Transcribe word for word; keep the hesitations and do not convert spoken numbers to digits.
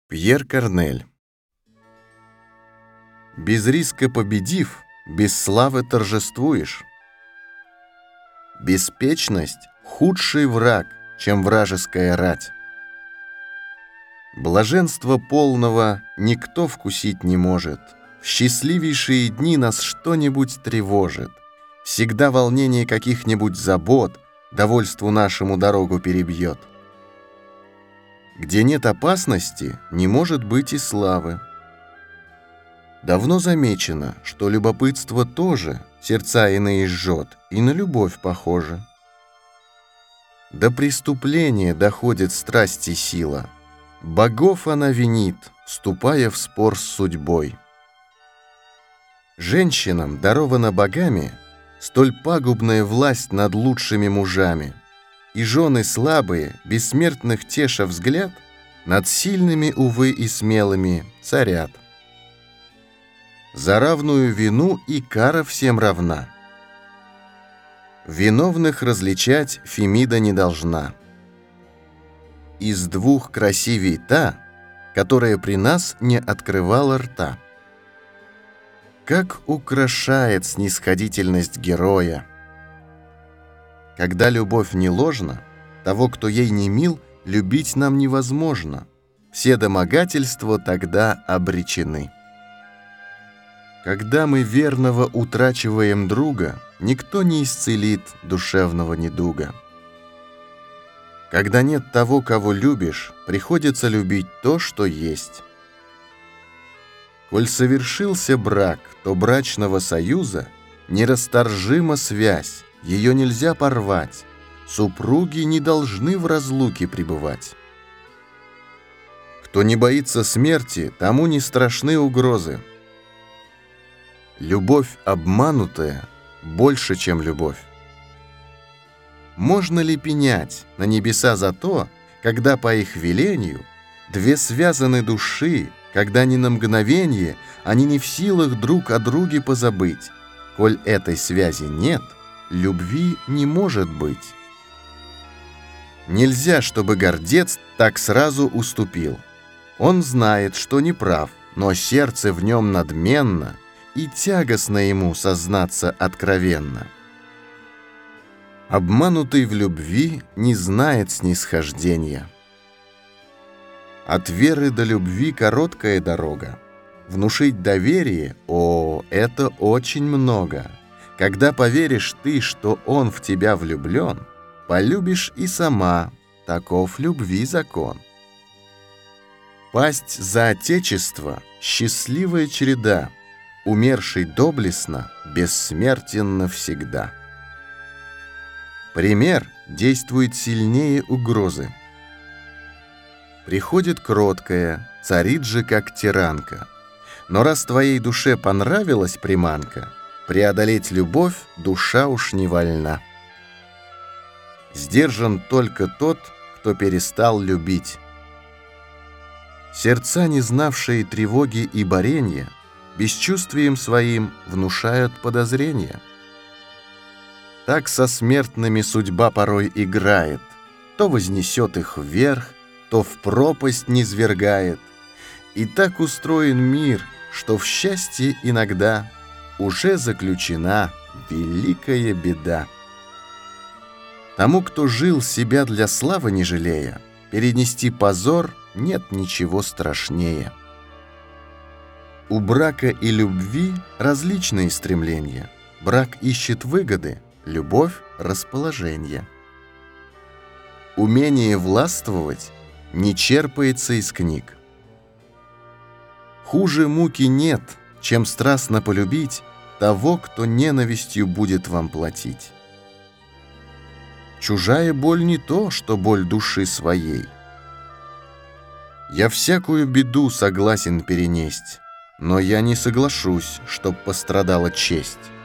Пьер Корнель. Без риска победив, без славы торжествуешь. Беспечность — худший враг, чем вражеская рать. Блаженство полного никто вкусить не может. В счастливейшие дни нас что-нибудь тревожит. Всегда волнение каких-нибудь забот довольству нашему дорогу перебьет. Где нет опасности, не может быть и славы. Давно замечено, что любопытство тоже сердца иные жжет, и на любовь похоже. До преступления доходит страсть и сила. Богов она винит, вступая в спор с судьбой. Женщинам дарована богами столь пагубная власть над лучшими мужами, и жены слабые, бессмертных теша взгляд, над сильными, увы, и смелыми царят. За равную вину и кара всем равна. Виновных различать Фемида не должна. Из двух красивей та, которая при нас не открывала рта. Как украшает снисходительность героя! Когда любовь не ложна, того, кто ей не мил, любить нам невозможно. Все домогательства тогда обречены. Когда мы верного утрачиваем друга, никто не исцелит душевного недуга. Когда нет того, кого любишь, приходится любить то, что есть. Коль совершился брак, то брачного союза нерасторжима связь, ее нельзя порвать, супруги не должны в разлуке пребывать. Кто не боится смерти, тому не страшны угрозы. Любовь обманутая больше, чем любовь. Можно ли пенять на небеса за то, когда по их велению две связаны души, когда ни на мгновенье они не в силах друг о друге позабыть? Коль этой связи нет, любви не может быть. Нельзя, чтобы гордец так сразу уступил. Он знает, что не прав, но сердце в нем надменно, и тягостно ему сознаться откровенно. Обманутый в любви не знает снисхождения. От веры до любви короткая дорога. Внушить доверие, о, это очень много. Когда поверишь ты, что он в тебя влюблен, полюбишь и сама, таков любви закон. Пасть за отечество — счастливая череда, умерший доблестно, бессмертен навсегда. Пример действует сильнее угрозы. Приходит кроткая, царит же как тиранка. Но раз твоей душе понравилась приманка, преодолеть любовь душа уж не вольна. Сдержан только тот, кто перестал любить. Сердца, не знавшие тревоги и боренья, бесчувствием своим внушают подозрения. Так со смертными судьба порой играет, то вознесет их вверх, то в пропасть низвергает. И так устроен мир, что в счастье иногда уже заключена великая беда. Тому, кто жил себя для славы не жалея, перенести позор нет ничего страшнее. У брака и любви различные стремления. Брак ищет выгоды, любовь — расположение. Умение властвовать не черпается из книг. Хуже муки нет, чем страстно полюбить того, кто ненавистью будет вам платить. Чужая боль не то, что боль души своей. Я всякую беду согласен перенесть, но я не соглашусь, чтоб пострадала честь.